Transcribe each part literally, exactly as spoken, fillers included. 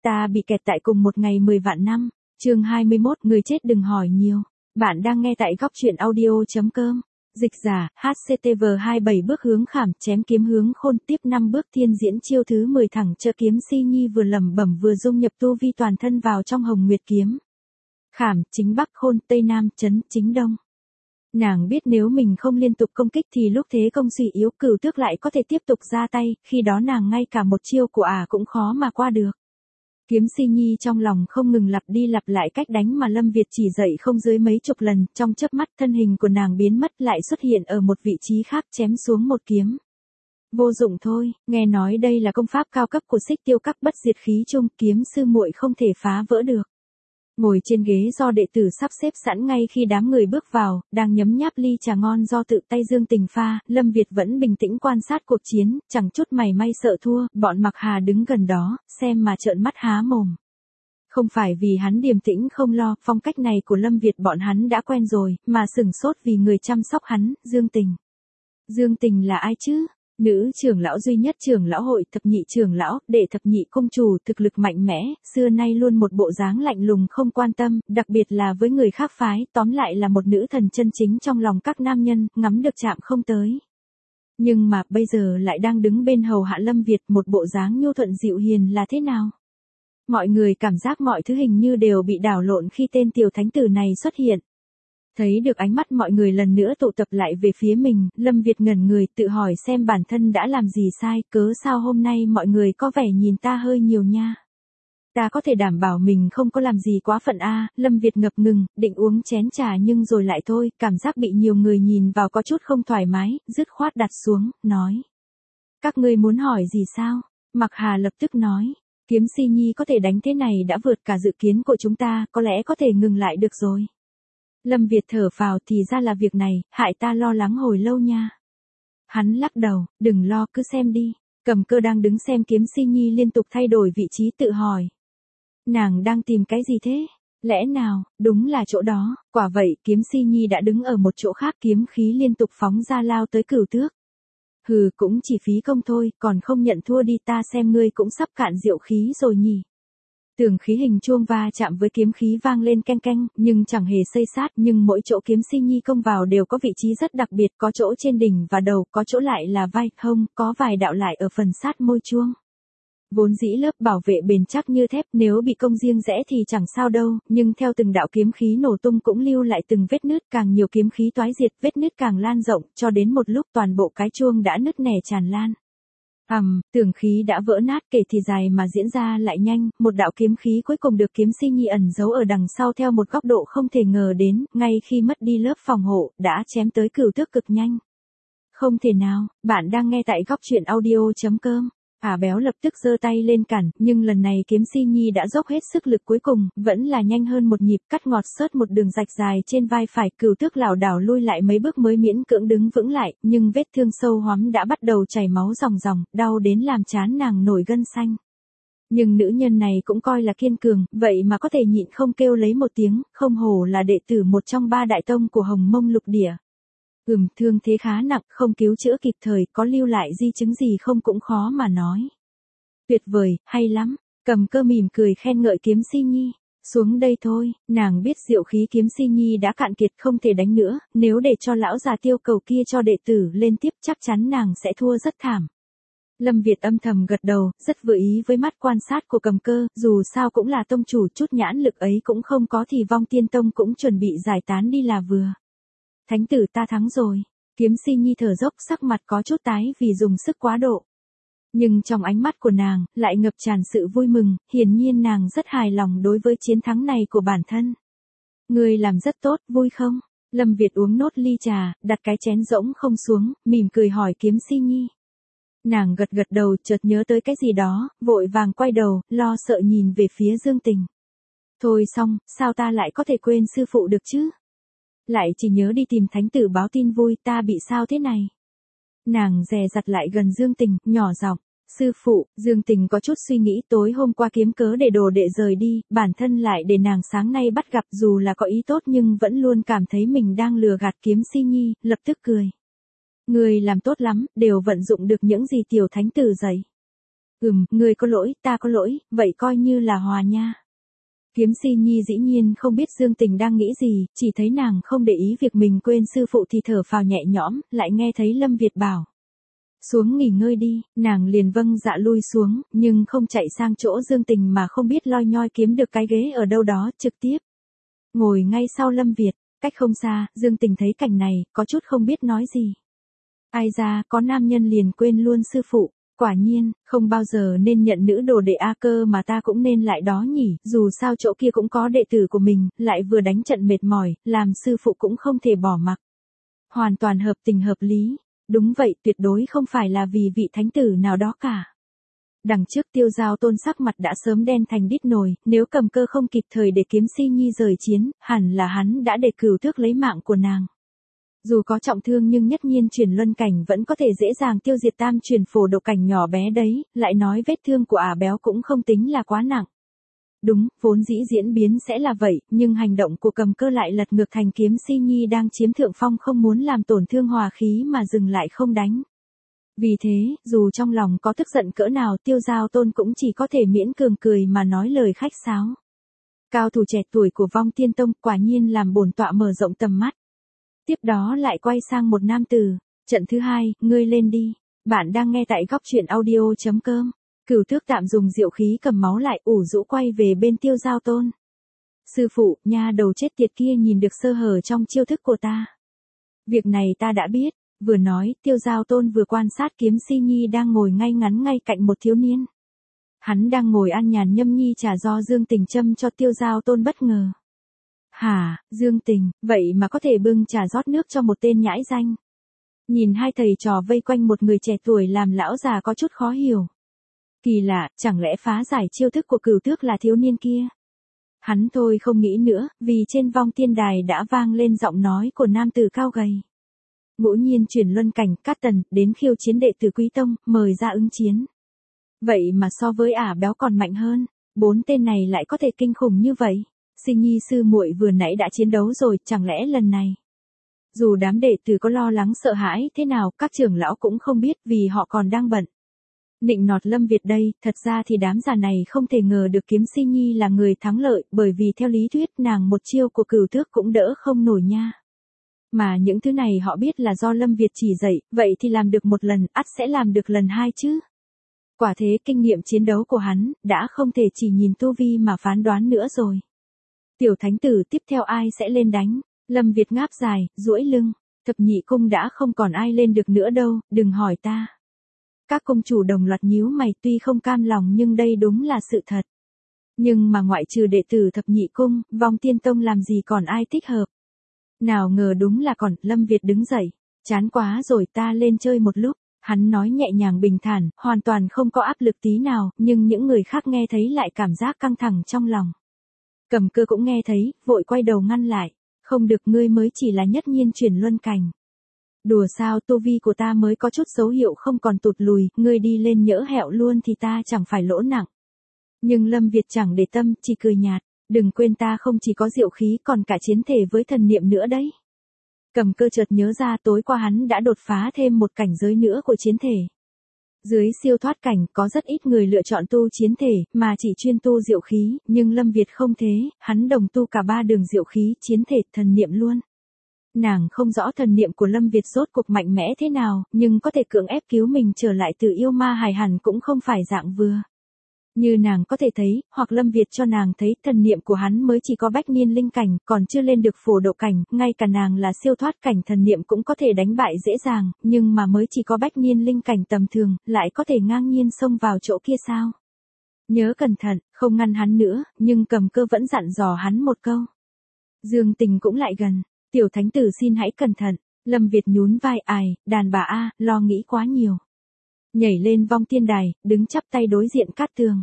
Ta bị kẹt tại cùng một ngày mười vạn năm. Chương hai mươi mốt, người chết đừng hỏi nhiều. Bạn đang nghe tại góc truyện audio.com. Dịch giả, hát xê tê vê hai mươi bảy bước hướng khảm, chém kiếm hướng khôn, tiếp năm bước thiên diễn chiêu thứ mười thẳng chợ kiếm si nhi vừa lẩm bẩm vừa dung nhập tu vi toàn thân vào trong hồng nguyệt kiếm. Khảm, chính bắc khôn, tây nam, chấn, chính đông. Nàng biết nếu mình không liên tục công kích thì lúc thế công suy yếu Cửu Tước lại có thể tiếp tục ra tay, khi đó nàng ngay cả một chiêu của ả à cũng khó mà qua được. Kiếm si nhi trong lòng không ngừng lặp đi lặp lại cách đánh mà Lâm Việt chỉ dạy không dưới mấy chục lần, trong chớp mắt thân hình của nàng biến mất lại xuất hiện ở một vị trí khác chém xuống một kiếm. Vô dụng thôi, nghe nói đây là công pháp cao cấp của Xích Tiêu Các bất diệt khí chung, kiếm sư muội không thể phá vỡ được. Ngồi trên ghế do đệ tử sắp xếp sẵn ngay khi đám người bước vào, đang nhấm nháp ly trà ngon do tự tay Dương Tình pha, Lâm Việt vẫn bình tĩnh quan sát cuộc chiến, chẳng chút mảy may sợ thua, bọn Mặc Hà đứng gần đó, xem mà trợn mắt há mồm. Không phải vì hắn điềm tĩnh không lo, phong cách này của Lâm Việt bọn hắn đã quen rồi, mà sửng sốt vì người chăm sóc hắn, Dương Tình. Dương Tình là ai chứ? Nữ trưởng lão duy nhất trưởng lão hội, thập nhị trưởng lão, đệ thập nhị công chủ, thực lực mạnh mẽ, xưa nay luôn một bộ dáng lạnh lùng không quan tâm, đặc biệt là với người khác phái, tóm lại là một nữ thần chân chính trong lòng các nam nhân, ngắm được chạm không tới. Nhưng mà bây giờ lại đang đứng bên hầu hạ Lâm Việt, một bộ dáng nhu thuận dịu hiền là thế nào? Mọi người cảm giác mọi thứ hình như đều bị đảo lộn khi tên tiểu thánh tử này xuất hiện. Thấy được ánh mắt mọi người lần nữa tụ tập lại về phía mình, Lâm Việt ngẩn người tự hỏi xem bản thân đã làm gì sai, cớ sao hôm nay mọi người có vẻ nhìn ta hơi nhiều nha. Ta có thể đảm bảo mình không có làm gì quá phận a. Lâm Việt ngập ngừng, định uống chén trà nhưng rồi lại thôi, cảm giác bị nhiều người nhìn vào có chút không thoải mái, dứt khoát đặt xuống, nói. Các ngươi muốn hỏi gì sao? Mặc Hà lập tức nói, kiếm si nhi có thể đánh thế này đã vượt cả dự kiến của chúng ta, có lẽ có thể ngừng lại được rồi. Lâm Việt thở phào, thì ra là việc này, hại ta lo lắng hồi lâu nha. Hắn lắc đầu, đừng lo cứ xem đi. Cầm Cơ đang đứng xem kiếm si nhi liên tục thay đổi vị trí tự hỏi. Nàng đang tìm cái gì thế? Lẽ nào, đúng là chỗ đó, quả vậy kiếm si nhi đã đứng ở một chỗ khác, kiếm khí liên tục phóng ra lao tới Cửu Tước. Hừ, cũng chỉ phí công thôi, còn không nhận thua đi, ta xem ngươi cũng sắp cạn diệu khí rồi nhỉ. Tường khí hình chuông va chạm với kiếm khí vang lên keng keng, nhưng chẳng hề xây sát, nhưng mỗi chỗ kiếm si nhi công vào đều có vị trí rất đặc biệt, có chỗ trên đỉnh và đầu, có chỗ lại là vai, hông, có vài đạo lại ở phần sát môi chuông. Vốn dĩ lớp bảo vệ bền chắc như thép, nếu bị công riêng rẽ thì chẳng sao đâu, nhưng theo từng đạo kiếm khí nổ tung cũng lưu lại từng vết nứt, càng nhiều kiếm khí toái diệt, vết nứt càng lan rộng, cho đến một lúc toàn bộ cái chuông đã nứt nẻ tràn lan. Ầm, um, tường khí đã vỡ nát, kể thì dài mà diễn ra lại nhanh, một đạo kiếm khí cuối cùng được kiếm si nhi ẩn giấu ở đằng sau theo một góc độ không thể ngờ đến, ngay khi mất đi lớp phòng hộ, đã chém tới Cửu Tước cực nhanh. Không thể nào, bạn đang nghe tại góc truyện audio.com. Ả béo lập tức giơ tay lên cản, nhưng lần này kiếm si nhi đã dốc hết sức lực cuối cùng, vẫn là nhanh hơn một nhịp, cắt ngọt xớt một đường rạch dài trên vai phải. Cửu Tước lảo đảo lui lại mấy bước mới miễn cưỡng đứng vững lại, nhưng vết thương sâu hoắm đã bắt đầu chảy máu ròng ròng, đau đến làm trán nàng nổi gân xanh. Nhưng nữ nhân này cũng coi là kiên cường, vậy mà có thể nhịn không kêu lấy một tiếng, không hổ là đệ tử một trong ba đại tông của Hồng Mông Lục Địa. Ừm, thương thế khá nặng, không cứu chữa kịp thời, có lưu lại di chứng gì không cũng khó mà nói. Tuyệt vời, hay lắm. Cầm Cơ mỉm cười khen ngợi kiếm si nhi. Xuống đây thôi, nàng biết diệu khí kiếm si nhi đã cạn kiệt không thể đánh nữa, nếu để cho lão già Tiêu Cầu kia cho đệ tử lên tiếp chắc chắn nàng sẽ thua rất thảm. Lâm Việt âm thầm gật đầu, rất vừa ý với mắt quan sát của Cầm Cơ, dù sao cũng là tông chủ, chút nhãn lực ấy cũng không có thì Vong Tiên Tông cũng chuẩn bị giải tán đi là vừa. Thánh tử ta thắng rồi. Kiếm si nhi thở dốc, sắc mặt có chút tái vì dùng sức quá độ. Nhưng trong ánh mắt của nàng, lại ngập tràn sự vui mừng, hiển nhiên nàng rất hài lòng đối với chiến thắng này của bản thân. Ngươi làm rất tốt, vui không? Lâm Việt uống nốt ly trà, đặt cái chén rỗng không xuống, mỉm cười hỏi kiếm si nhi. Nàng gật gật đầu, chợt nhớ tới cái gì đó, vội vàng quay đầu, lo sợ nhìn về phía Dương Tình. Thôi xong, sao ta lại có thể quên sư phụ được chứ? Lại chỉ nhớ đi tìm thánh tử báo tin vui, ta bị sao thế này? Nàng dè dặt lại gần Dương Tình, nhỏ giọng, sư phụ. Dương Tình có chút suy nghĩ, tối hôm qua kiếm cớ để đồ đệ rời đi, bản thân lại để nàng sáng nay bắt gặp, dù là có ý tốt nhưng vẫn luôn cảm thấy mình đang lừa gạt kiếm si nhi, lập tức cười. Người làm tốt lắm, đều vận dụng được những gì tiểu thánh tử dạy. Ừm, ngươi có lỗi, ta có lỗi, vậy coi như là hòa nha. Kiếm Si Nhi dĩ nhiên không biết Dương Tình đang nghĩ gì, chỉ thấy nàng không để ý việc mình quên sư phụ thì thở phào nhẹ nhõm, lại nghe thấy Lâm Việt bảo. Xuống nghỉ ngơi đi, nàng liền vâng dạ lui xuống, nhưng không chạy sang chỗ Dương Tình mà không biết loi nhoi kiếm được cái ghế ở đâu đó, trực tiếp. Ngồi ngay sau Lâm Việt, cách không xa, Dương Tình thấy cảnh này, có chút không biết nói gì. Ai ra, có nam nhân liền quên luôn sư phụ. Quả nhiên, không bao giờ nên nhận nữ đồ đệ A Cơ mà ta cũng nên lại đó nhỉ, dù sao chỗ kia cũng có đệ tử của mình, lại vừa đánh trận mệt mỏi, làm sư phụ cũng không thể bỏ mặc. Hoàn toàn hợp tình hợp lý. Đúng vậy, tuyệt đối không phải là vì vị thánh tử nào đó cả. Đằng trước Tiêu Giao Tôn sắc mặt đã sớm đen thành đít nồi, nếu Cầm Cơ không kịp thời để Kiếm Si Nhi rời chiến, hẳn là hắn đã để cửu thước lấy mạng của nàng. Dù có trọng thương nhưng nhất nhiên chuyển luân cảnh vẫn có thể dễ dàng tiêu diệt tam chuyển phổ độ cảnh nhỏ bé đấy, lại nói vết thương của ả béo cũng không tính là quá nặng. Đúng, vốn dĩ diễn biến sẽ là vậy, nhưng hành động của Cầm Cơ lại lật ngược thành Kiếm Si Nhi đang chiếm thượng phong không muốn làm tổn thương hòa khí mà dừng lại không đánh. Vì thế, dù trong lòng có tức giận cỡ nào Tiêu Giao Tôn cũng chỉ có thể miễn cường cười mà nói lời khách sáo. Cao thủ trẻ tuổi của Vong Tiên Tông quả nhiên làm bổn tọa mở rộng tầm mắt. Tiếp đó lại quay sang một nam tử. Trận thứ hai, ngươi lên đi. Bạn đang nghe tại góc truyện audio chấm com. Cửu Thước tạm dùng diệu khí cầm máu lại ủ rũ quay về bên Tiêu Giao Tôn. Sư phụ, nha đầu chết tiệt kia nhìn được sơ hở trong chiêu thức của ta. Việc này ta đã biết. Vừa nói, Tiêu Giao Tôn vừa quan sát Kiếm Si Nhi đang ngồi ngay ngắn ngay cạnh một thiếu niên. Hắn đang ngồi an nhàn nhâm nhi trà do Dương Tình châm cho Tiêu Giao Tôn bất ngờ. Hả, Dương Tình, vậy mà có thể bưng trà rót nước cho một tên nhãi danh. Nhìn hai thầy trò vây quanh một người trẻ tuổi làm lão già có chút khó hiểu. Kỳ lạ, chẳng lẽ phá giải chiêu thức của Cửu Thước là thiếu niên kia? Hắn thôi không nghĩ nữa, vì trên Vong Tiên Đài đã vang lên giọng nói của nam tử cao gầy. Ngũ nhiên chuyển luân cảnh, Cát Tần, đến khiêu chiến đệ tử Quý Tông, mời ra ứng chiến. Vậy mà so với ả béo còn mạnh hơn, bốn tên này lại có thể kinh khủng như vậy. Si Nhi sư muội vừa nãy đã chiến đấu rồi, chẳng lẽ lần này? Dù đám đệ tử có lo lắng sợ hãi thế nào, các trưởng lão cũng không biết vì họ còn đang bận. Nịnh nọt Lâm Việt đây, thật ra thì đám già này không thể ngờ được Kiếm Si Nhi là người thắng lợi, bởi vì theo lý thuyết nàng một chiêu của Cửu Thước cũng đỡ không nổi nha. Mà những thứ này họ biết là do Lâm Việt chỉ dạy, vậy thì làm được một lần, ắt sẽ làm được lần hai chứ. Quả thế kinh nghiệm chiến đấu của hắn, đã không thể chỉ nhìn tu vi mà phán đoán nữa rồi. Tiểu thánh tử tiếp theo ai sẽ lên đánh? Lâm Việt ngáp dài, duỗi lưng. Thập nhị cung đã không còn ai lên được nữa đâu, đừng hỏi ta. Các công chủ đồng loạt nhíu mày tuy không cam lòng nhưng đây đúng là sự thật. Nhưng mà ngoại trừ đệ tử thập nhị cung, Vong Tiên Tông làm gì còn ai thích hợp. Nào ngờ đúng là còn, Lâm Việt đứng dậy. Chán quá rồi ta lên chơi một lúc. Hắn nói nhẹ nhàng bình thản, hoàn toàn không có áp lực tí nào, nhưng những người khác nghe thấy lại cảm giác căng thẳng trong lòng. Cầm Cơ cũng nghe thấy, vội quay đầu ngăn lại. Không được, ngươi mới chỉ là nhất nhiên chuyển luân cảnh. Đùa sao, tu vi của ta mới có chút dấu hiệu không còn tụt lùi, ngươi đi lên nhỡ hẹo luôn thì ta chẳng phải lỗ nặng. Nhưng Lâm Việt chẳng để tâm, chỉ cười nhạt. Đừng quên ta không chỉ có diệu khí còn cả chiến thể với thần niệm nữa đấy. Cầm Cơ chợt nhớ ra tối qua hắn đã đột phá thêm một cảnh giới nữa của chiến thể. Dưới siêu thoát cảnh có rất ít người lựa chọn tu chiến thể mà chỉ chuyên tu diệu khí, nhưng Lâm Việt không thế, hắn đồng tu cả ba đường diệu khí, chiến thể, thần niệm luôn. Nàng không rõ thần niệm của Lâm Việt rốt cuộc mạnh mẽ thế nào, nhưng có thể cưỡng ép cứu mình trở lại từ yêu ma hài hẳn cũng không phải dạng vừa. Như nàng có thể thấy, hoặc Lâm Việt cho nàng thấy thần niệm của hắn mới chỉ có bách niên linh cảnh, còn chưa lên được phổ độ cảnh, ngay cả nàng là siêu thoát cảnh thần niệm cũng có thể đánh bại dễ dàng, nhưng mà mới chỉ có bách niên linh cảnh tầm thường, lại có thể ngang nhiên xông vào chỗ kia sao? Nhớ cẩn thận, không ngăn hắn nữa, nhưng Cầm Cơ vẫn dặn dò hắn một câu. Dương Tình cũng lại gần, tiểu thánh tử xin hãy cẩn thận, Lâm Việt nhún vai ải, đàn bà a, lo nghĩ quá nhiều. Nhảy lên Vong Tiên Đài, đứng chắp tay đối diện Cát Tường.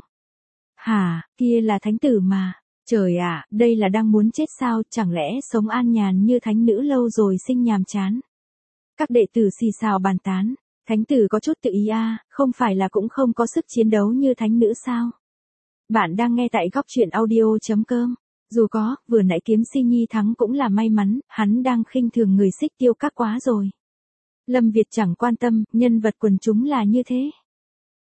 Hả, kia là thánh tử mà. Trời ạ, đây là đang muốn chết sao, chẳng lẽ sống an nhàn như thánh nữ lâu rồi sinh nhàm chán. Các đệ tử xì xào bàn tán, thánh tử có chút tự ý a, không phải là cũng không có sức chiến đấu như thánh nữ sao. Bạn đang nghe tại góc truyện audio chấm com. Dù có, vừa nãy Kiếm Si Nhi thắng cũng là may mắn, hắn đang khinh thường người Xích Tiêu Các quá rồi. Lâm Việt chẳng quan tâm, nhân vật quần chúng là như thế.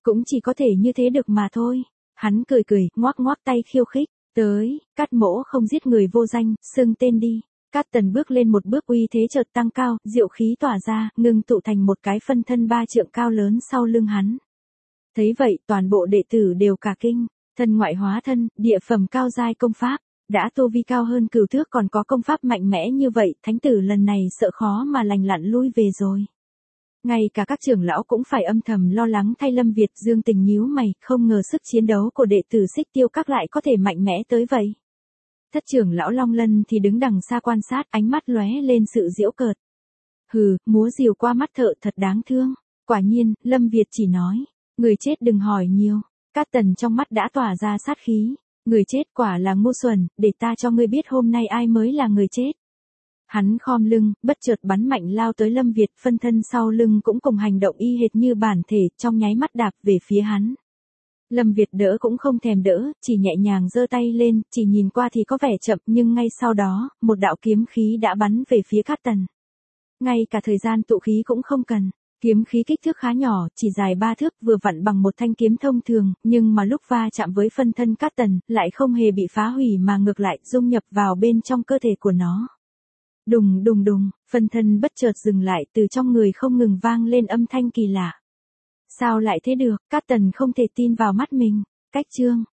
Cũng chỉ có thể như thế được mà thôi. Hắn cười cười, ngoác ngoác tay khiêu khích. Tới, Cát mỗ không giết người vô danh, xưng tên đi. Cát Tần bước lên một bước, uy thế chợt tăng cao, diệu khí tỏa ra, ngưng tụ thành một cái phân thân ba trượng cao lớn sau lưng hắn. Thấy vậy, toàn bộ đệ tử đều cả kinh. Thân ngoại hóa thân, địa phẩm cao giai công pháp, đã tu vi cao hơn cửu thước còn có công pháp mạnh mẽ như vậy, thánh tử lần này sợ khó mà lành lặn lui về rồi. Ngay cả các trưởng lão cũng phải âm thầm lo lắng thay Lâm Việt. Dương Tình nhíu mày, không ngờ sức chiến đấu của đệ tử Xích Tiêu Các lại có thể mạnh mẽ tới vậy. Thất trưởng lão Long Lân thì đứng đằng xa quan sát, ánh mắt lóe lên sự giễu cợt. Hừ, múa rìu qua mắt thợ thật đáng thương. Quả nhiên, Lâm Việt chỉ nói, người chết đừng hỏi nhiều. Cát Tần trong mắt đã tỏa ra sát khí. Người chết quả là ngu xuẩn, để ta cho ngươi biết hôm nay ai mới là người chết. Hắn khom lưng, bất chợt bắn mạnh lao tới Lâm Việt, phân thân sau lưng cũng cùng hành động y hệt như bản thể, trong nháy mắt đạp về phía hắn. Lâm Việt đỡ cũng không thèm đỡ, chỉ nhẹ nhàng giơ tay lên, chỉ nhìn qua thì có vẻ chậm, nhưng ngay sau đó, một đạo kiếm khí đã bắn về phía Cát Tần. Ngay cả thời gian tụ khí cũng không cần. Kiếm khí kích thước khá nhỏ, chỉ dài ba thước, vừa vặn bằng một thanh kiếm thông thường, nhưng mà lúc va chạm với phân thân Cát Tần, lại không hề bị phá hủy mà ngược lại dung nhập vào bên trong cơ thể của nó. Đùng đùng đùng, phân thân bất chợt dừng lại, từ trong người không ngừng vang lên âm thanh kỳ lạ. Sao lại thế được? Cát Tần không thể tin vào mắt mình. Cách chương